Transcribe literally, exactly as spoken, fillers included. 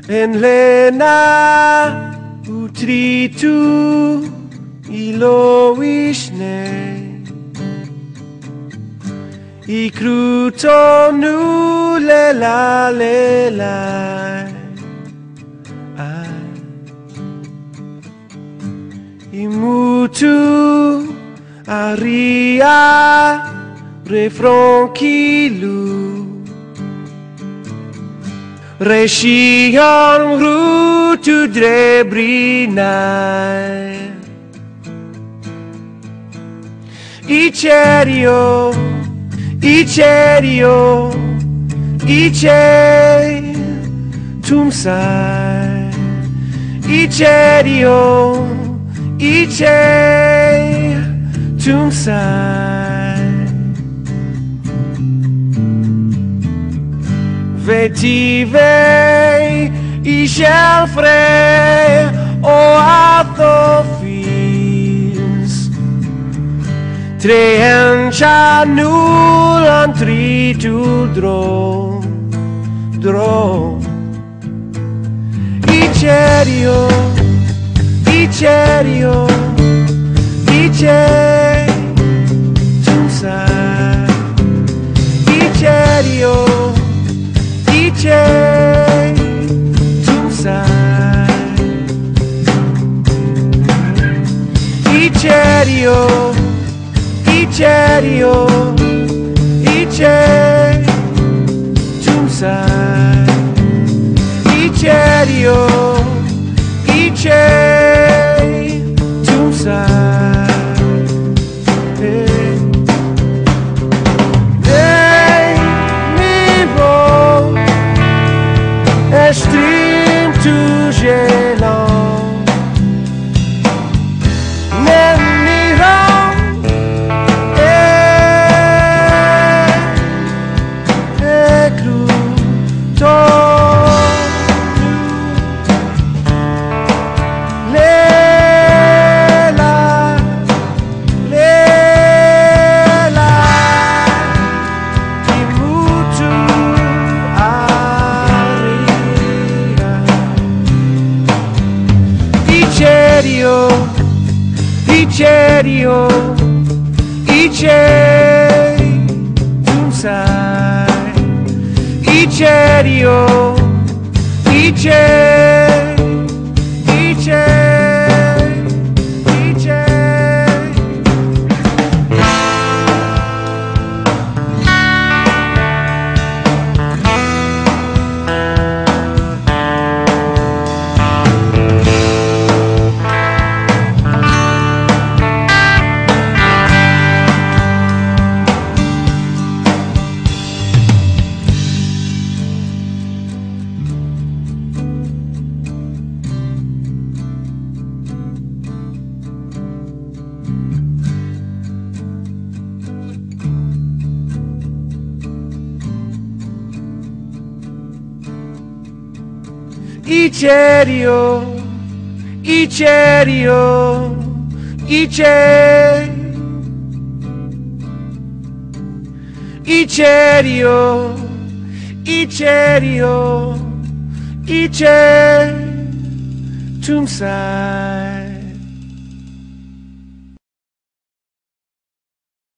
En lena utritu iloishne I krutonu lela lela I mutu aria refronquilu Reshion rutu drebrinai Icerio, Icerio, Ice tumsai Icerio, Ice tumsai Vetive Ichelfre o athofils Trehencha nul antritu dro dro Icerio Icerio Ice tumsai Icerio Ice tumsai Icerio Icerio Ice tumsai Icerio Ice tumsai Stream to gelant Men miran E cruto Lela Lela Imutu Icerio, Icerio, Ice tumsai Icerio, Ice, Ice, Ice Icerio, Icerio, Ice Icerio, Icerio, Ice tumsai